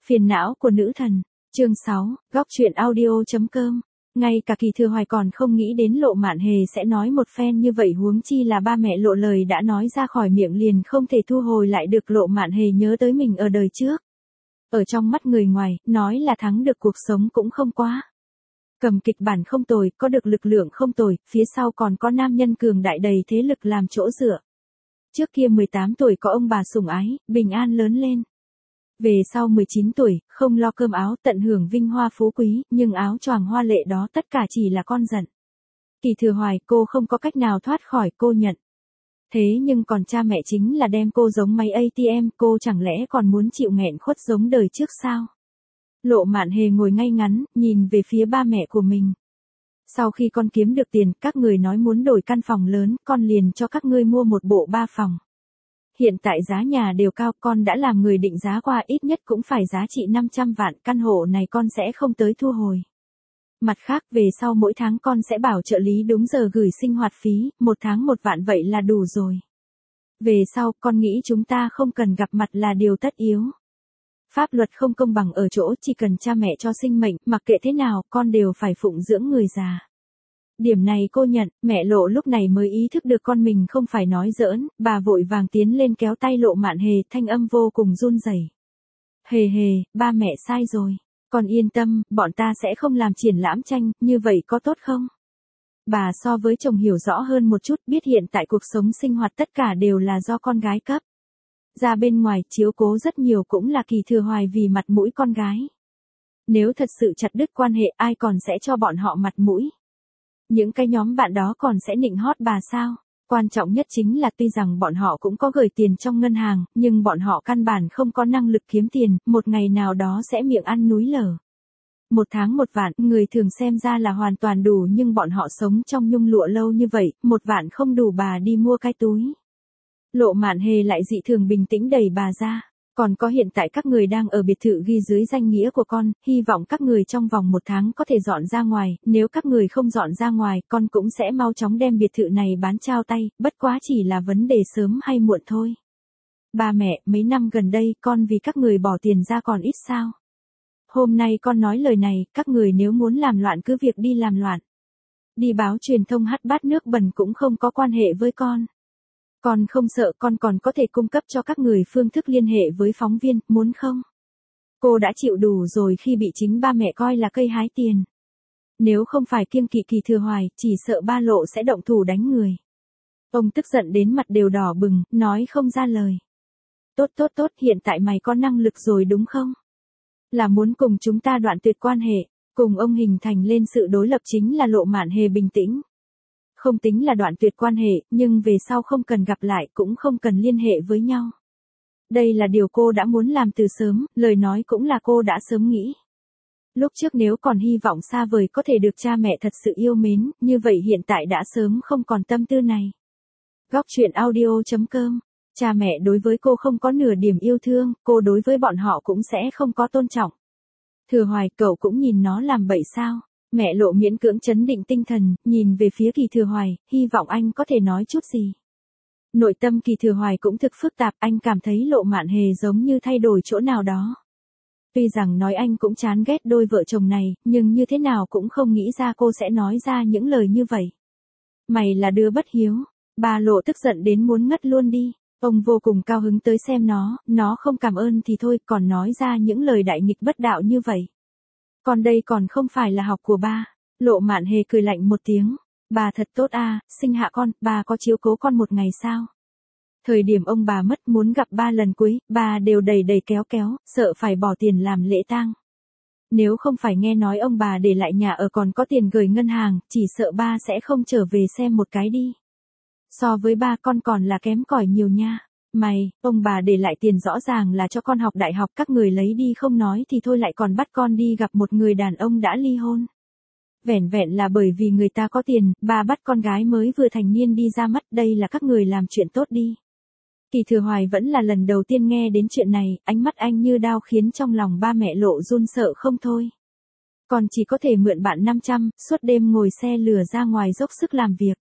Phiền não của nữ thần. Chương 6, góc truyện audio.com. Ngay cả Kỳ Thừa Hoài còn không nghĩ đến Lộ Mạn Hề sẽ nói một phen như vậy, huống chi là ba mẹ Lộ lời đã nói ra khỏi miệng liền không thể thu hồi lại được. Lộ Mạn Hề nhớ tới mình ở đời trước. Ở trong mắt người ngoài, nói là thắng được cuộc sống cũng không quá. Cầm kịch bản không tồi, có được lực lượng không tồi, phía sau còn có nam nhân cường đại đầy thế lực làm chỗ dựa. Trước kia 18 tuổi có ông bà sủng ái, bình an lớn lên. Về sau 19 tuổi, không lo cơm áo, tận hưởng vinh hoa phú quý, nhưng áo choàng hoa lệ đó tất cả chỉ là con giận. Kỳ Thừa Hoài, cô không có cách nào thoát khỏi, cô nhận. Thế nhưng còn cha mẹ chính là đem cô giống máy ATM, cô chẳng lẽ còn muốn chịu nghẹn khuất giống đời trước sao? Lộ Mạn Hề ngồi ngay ngắn, nhìn về phía ba mẹ của mình. Sau khi con kiếm được tiền, các người nói muốn đổi căn phòng lớn, con liền cho các ngươi mua một bộ 3 phòng. Hiện tại giá nhà đều cao, con đã làm người định giá qua, ít nhất cũng phải giá trị 500 vạn, căn hộ này con sẽ không tới thu hồi. Mặt khác, về sau mỗi tháng con sẽ bảo trợ lý đúng giờ gửi sinh hoạt phí, 1 tháng 1 vạn vậy là đủ rồi. Về sau, con nghĩ chúng ta không cần gặp mặt là điều tất yếu. Pháp luật không công bằng ở chỗ chỉ cần cha mẹ cho sinh mệnh, mặc kệ thế nào, con đều phải phụng dưỡng người già. Điểm này cô nhận, mẹ Lộ lúc này mới ý thức được con mình không phải nói giỡn, bà vội vàng tiến lên kéo tay Lộ Mạn Hề, thanh âm vô cùng run rẩy. Hề hề, ba mẹ sai rồi, con yên tâm, bọn ta sẽ không làm triển lãm tranh, như vậy có tốt không? Bà so với chồng hiểu rõ hơn một chút, biết hiện tại cuộc sống sinh hoạt tất cả đều là do con gái cấp. Ra bên ngoài chiếu cố rất nhiều cũng là Kỳ Thừa Hoài vì mặt mũi con gái. Nếu thật sự chặt đứt quan hệ, ai còn sẽ cho bọn họ mặt mũi? Những cái nhóm bạn đó còn sẽ nịnh hót bà sao? Quan trọng nhất chính là tuy rằng bọn họ cũng có gửi tiền trong ngân hàng, nhưng bọn họ căn bản không có năng lực kiếm tiền, một ngày nào đó sẽ miệng ăn núi lở. 1 tháng 1 vạn, người thường xem ra là hoàn toàn đủ, nhưng bọn họ sống trong nhung lụa lâu như vậy, 1 vạn không đủ bà đi mua cái túi. Lộ Mạn Hề lại dị thường bình tĩnh đẩy bà ra. Còn có hiện tại các người đang ở biệt thự ghi dưới danh nghĩa của con, hy vọng các người trong vòng 1 tháng có thể dọn ra ngoài, nếu các người không dọn ra ngoài, con cũng sẽ mau chóng đem biệt thự này bán trao tay, bất quá chỉ là vấn đề sớm hay muộn thôi. Ba mẹ, mấy năm gần đây con vì các người bỏ tiền ra còn ít sao? Hôm nay con nói lời này, các người nếu muốn làm loạn cứ việc đi làm loạn. Đi báo truyền thông hắt bát nước bẩn cũng không có quan hệ với con. Con không sợ, con còn có thể cung cấp cho các người phương thức liên hệ với phóng viên, muốn không? Cô đã chịu đủ rồi khi bị chính ba mẹ coi là cây hái tiền. Nếu không phải kiêng kỵ Kỳ Thừa Hoài, chỉ sợ ba Lộ sẽ động thủ đánh người. Ông tức giận đến mặt đều đỏ bừng, nói không ra lời. Tốt, hiện tại mày có năng lực rồi đúng không? Là muốn cùng chúng ta đoạn tuyệt quan hệ, cùng ông hình thành lên sự đối lập chính là Lộ Mạn Hề bình tĩnh. Không tính là đoạn tuyệt quan hệ, nhưng về sau không cần gặp lại, cũng không cần liên hệ với nhau. Đây là điều cô đã muốn làm từ sớm, lời nói cũng là cô đã sớm nghĩ. Lúc trước nếu còn hy vọng xa vời có thể được cha mẹ thật sự yêu mến, như vậy hiện tại đã sớm không còn tâm tư này. Góc truyện audio.com. Cha mẹ đối với cô không có nửa điểm yêu thương, cô đối với bọn họ cũng sẽ không có tôn trọng. Thừa Hoài, cậu cũng nhìn nó làm bậy sao? Mẹ Lộ miễn cưỡng trấn định tinh thần, nhìn về phía Kỳ Thừa Hoài, hy vọng anh có thể nói chút gì. Nội tâm Kỳ Thừa Hoài cũng thực phức tạp, anh cảm thấy Lộ Mạn Hề giống như thay đổi chỗ nào đó. Tuy rằng nói anh cũng chán ghét đôi vợ chồng này, nhưng như thế nào cũng không nghĩ ra cô sẽ nói ra những lời như vậy. Mày là đứa bất hiếu. Bà Lộ tức giận đến muốn ngất luôn đi. Ông vô cùng cao hứng tới xem nó không cảm ơn thì thôi, còn nói ra những lời đại nghịch bất đạo như vậy. Còn đây còn không phải là học của ba. Lộ Mạn Hề cười lạnh một tiếng. Bà thật tốt à, sinh hạ con, bà có chiếu cố con một ngày sao? Thời điểm ông bà mất muốn gặp ba lần cuối, bà đều đầy kéo, sợ phải bỏ tiền làm lễ tang. Nếu không phải nghe nói ông bà để lại nhà ở còn có tiền gửi ngân hàng, chỉ sợ ba sẽ không trở về xem một cái đi. So với ba con còn là kém cỏi nhiều nha. Ông bà để lại tiền rõ ràng là cho con học đại học, các người lấy đi không nói thì thôi lại còn bắt con đi gặp một người đàn ông đã ly hôn. Vẻn vẹn là bởi vì người ta có tiền, ba bắt con gái mới vừa thành niên đi ra mắt, đây là các người làm chuyện tốt đi. Kỳ Thừa Hoài vẫn là lần đầu tiên nghe đến chuyện này, ánh mắt anh như đao khiến trong lòng ba mẹ Lộ run sợ không thôi. Con chỉ có thể mượn bạn 500, suốt đêm ngồi xe lửa ra ngoài dốc sức làm việc.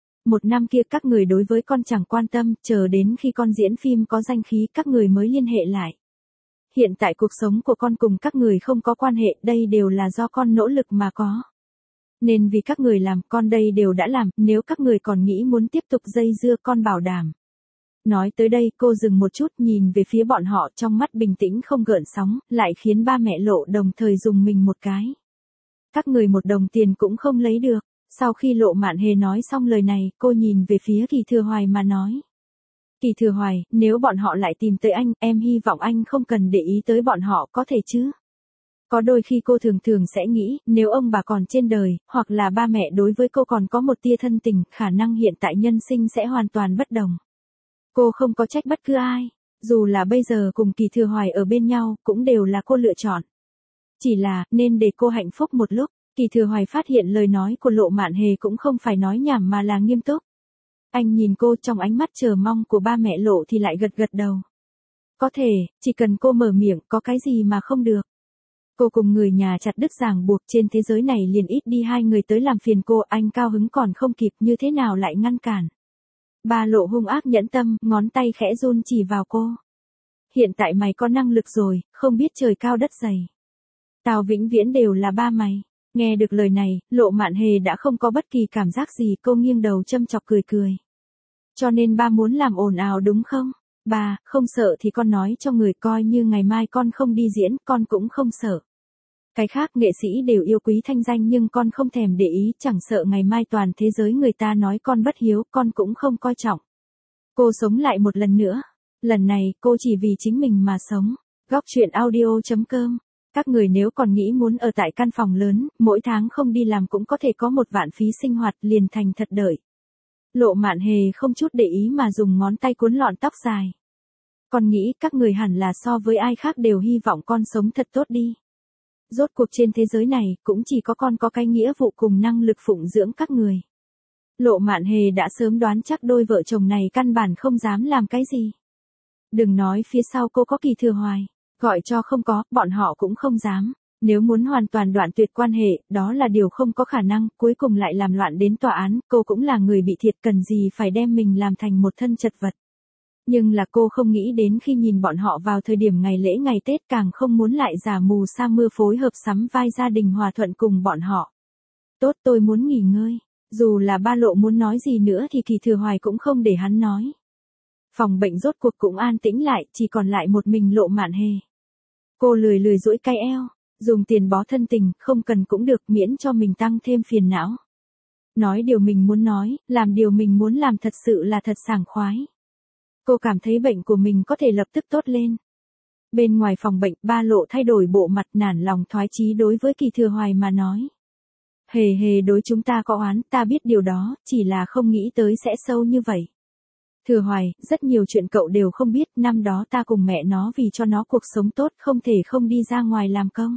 1 năm kia các người đối với con chẳng quan tâm, chờ đến khi con diễn phim có danh khí các người mới liên hệ lại. hiện tại cuộc sống của con cùng các người không có quan hệ, đây đều là do con nỗ lực mà có. Nên vì các người làm, con đây đều đã làm, nếu các người còn nghĩ muốn tiếp tục dây dưa con bảo đảm. Nói tới đây cô dừng một chút nhìn về phía bọn họ trong mắt bình tĩnh không gợn sóng, lại khiến ba mẹ Lộ đồng thời dùng mình một cái. Các người một đồng tiền cũng không lấy được. Sau khi Lộ Mạn Hề nói xong lời này, cô nhìn về phía Kỳ Thừa Hoài mà nói. Kỳ Thừa Hoài, nếu bọn họ lại tìm tới anh, em hy vọng anh không cần để ý tới bọn họ, có thể chứ? Có đôi khi cô thường thường sẽ nghĩ, nếu ông bà còn trên đời, hoặc là ba mẹ đối với cô còn có một tia thân tình, khả năng hiện tại nhân sinh sẽ hoàn toàn bất đồng. Cô không có trách bất cứ ai, dù là bây giờ cùng Kỳ Thừa Hoài ở bên nhau, cũng đều là cô lựa chọn. Chỉ là, nên để cô hạnh phúc một lúc. Kỳ Thừa Hoài phát hiện lời nói của Lộ Mạn Hề cũng không phải nói nhảm mà là nghiêm túc. Anh nhìn cô trong ánh mắt chờ mong của ba mẹ Lộ thì lại gật gật đầu. Có thể, chỉ cần cô mở miệng, có cái gì mà không được. Cô cùng người nhà chặt đứt ràng buộc trên thế giới này liền ít đi hai người tới làm phiền cô, anh cao hứng còn không kịp như thế nào lại ngăn cản. Ba Lộ hung ác nhẫn tâm, ngón tay khẽ run chỉ vào cô. Hiện tại mày có năng lực rồi, không biết trời cao đất dày. Tao vĩnh viễn đều là ba mày. Nghe được lời này, Lộ Mạn Hề đã không có bất kỳ cảm giác gì, cô nghiêng đầu châm chọc cười cười. Cho nên ba muốn làm ồn ào đúng không? Ba, không sợ thì con nói cho người coi như ngày mai con không đi diễn, con cũng không sợ. Cái khác nghệ sĩ đều yêu quý thanh danh nhưng con không thèm để ý, chẳng sợ ngày mai toàn thế giới người ta nói con bất hiếu, con cũng không coi trọng. Cô sống lại một lần nữa. Lần này, cô chỉ vì chính mình mà sống. Góc truyện audio.com. Các người nếu còn nghĩ muốn ở tại căn phòng lớn, mỗi tháng không đi làm cũng có thể có 1 vạn phí sinh hoạt, liền thành thật đợi. Lộ Mạn Hề không chút để ý mà dùng ngón tay cuốn lọn tóc dài. Con nghĩ các người hẳn là so với ai khác đều hy vọng con sống thật tốt đi. Rốt cuộc trên thế giới này, cũng chỉ có con có cái nghĩa vụ cùng năng lực phụng dưỡng các người. Lộ Mạn Hề đã sớm đoán chắc đôi vợ chồng này căn bản không dám làm cái gì. Đừng nói phía sau cô có Kỳ Thừa Hoài. Gọi cho không có, bọn họ cũng không dám. Nếu muốn hoàn toàn đoạn tuyệt quan hệ, đó là điều không có khả năng, cuối cùng lại làm loạn đến tòa án, cô cũng là người bị thiệt, cần gì phải đem mình làm thành một thân chật vật. Nhưng là cô không nghĩ đến khi nhìn bọn họ vào thời điểm ngày lễ ngày Tết, càng không muốn lại giả mù sa mưa phối hợp sắm vai gia đình hòa thuận cùng bọn họ. Tốt, tôi muốn nghỉ ngơi. Dù là ba Lộ muốn nói gì nữa thì Kỳ Thừa Hoài cũng không để hắn nói. Phòng bệnh rốt cuộc cũng an tĩnh lại, chỉ còn lại một mình Lộ Mạn Hề. Cô lười lười duỗi cái eo, dùng tiền bó thân tình, không cần cũng được, miễn cho mình tăng thêm phiền não. Nói điều mình muốn nói, làm điều mình muốn làm, thật sự là thật sảng khoái. Cô cảm thấy bệnh của mình có thể lập tức tốt lên. Bên ngoài phòng bệnh, ba Lộ thay đổi bộ mặt, nản lòng thoái chí đối với Kỳ Thừa Hoài mà nói. Hề hề, đối chúng ta có oán, ta biết điều đó, chỉ là không nghĩ tới sẽ sâu như vậy. Thừa Hoài, rất nhiều chuyện cậu đều không biết, năm đó ta cùng mẹ nó vì cho nó cuộc sống tốt không thể không đi ra ngoài làm công.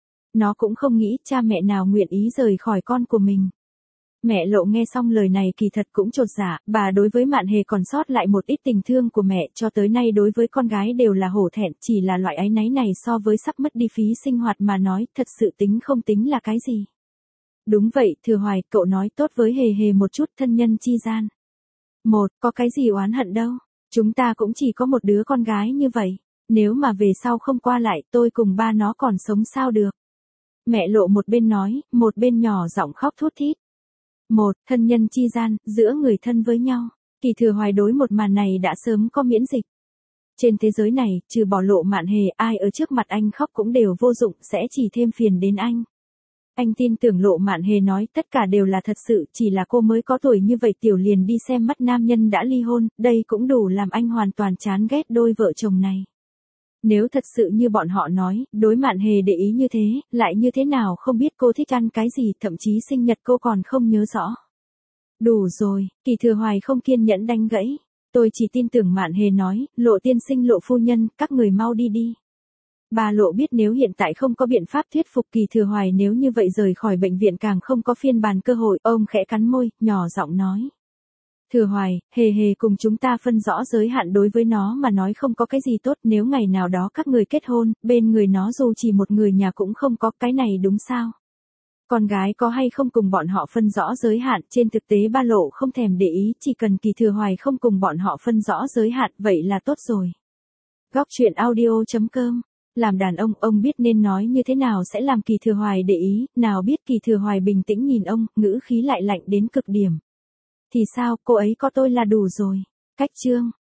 Nó cũng không nghĩ cha mẹ nào nguyện ý rời khỏi con của mình. Mẹ Lộ nghe xong lời này kỳ thật cũng chột dạ, bà đối với Mạn Hề còn sót lại một ít tình thương của mẹ, cho tới nay đối với con gái đều là hổ thẹn, chỉ là loại áy náy này so với sắp mất đi phí sinh hoạt mà nói, thật sự tính không tính là cái gì. Đúng vậy, Thừa Hoài, cậu nói tốt với Hề Hề một chút, thân nhân chi gian. Có cái gì oán hận đâu, chúng ta cũng chỉ có một đứa con gái như vậy, nếu mà về sau không qua lại, tôi cùng ba nó còn sống sao được. Mẹ Lộ một bên nói, một bên nhỏ giọng khóc thút thít. Thân nhân chi gian, giữa người thân với nhau. Kỳ Thừa Hoài đối một màn này đã sớm có miễn dịch. Trên thế giới này, trừ bỏ Lộ Mạn Hề, ai ở trước mặt anh khóc cũng đều vô dụng, sẽ chỉ thêm phiền đến anh. Anh tin tưởng Lộ Mạn Hề nói tất cả đều là thật sự, chỉ là cô mới có tuổi như vậy tiểu liền đi xem mắt nam nhân đã ly hôn, đây cũng đủ làm anh hoàn toàn chán ghét đôi vợ chồng này. Nếu thật sự như bọn họ nói, đối Mạn Hề để ý như thế, lại như thế nào không biết cô thích ăn cái gì, thậm chí sinh nhật cô còn không nhớ rõ. Đủ rồi, Kỳ Thừa Hoài không kiên nhẫn đánh gãy. Tôi chỉ tin tưởng Mạn Hề nói, Lộ tiên sinh, Lộ phu nhân, các người mau đi đi. Bà Lộ biết nếu hiện tại không có biện pháp thuyết phục Kỳ Thừa Hoài, nếu như vậy rời khỏi bệnh viện càng không có phiên bản cơ hội, ông khẽ cắn môi, nhỏ giọng nói. Thừa Hoài, Hề Hề cùng chúng ta phân rõ giới hạn, đối với nó mà nói không có cái gì tốt, nếu ngày nào đó các người kết hôn, bên người nó dù chỉ một người nhà cũng không có, cái này đúng sao? Con gái có hay không cùng bọn họ phân rõ giới hạn, trên thực tế ba Lộ không thèm để ý, chỉ cần Kỳ Thừa Hoài không cùng bọn họ phân rõ giới hạn, vậy là tốt rồi. Góc truyện audio.com Làm đàn ông biết nên nói như thế nào sẽ làm Kỳ Thừa Hoài để ý, nào biết Kỳ Thừa Hoài bình tĩnh nhìn ông, ngữ khí lại lạnh đến cực điểm. Thì sao, cô ấy có tôi là đủ rồi. Cách chương.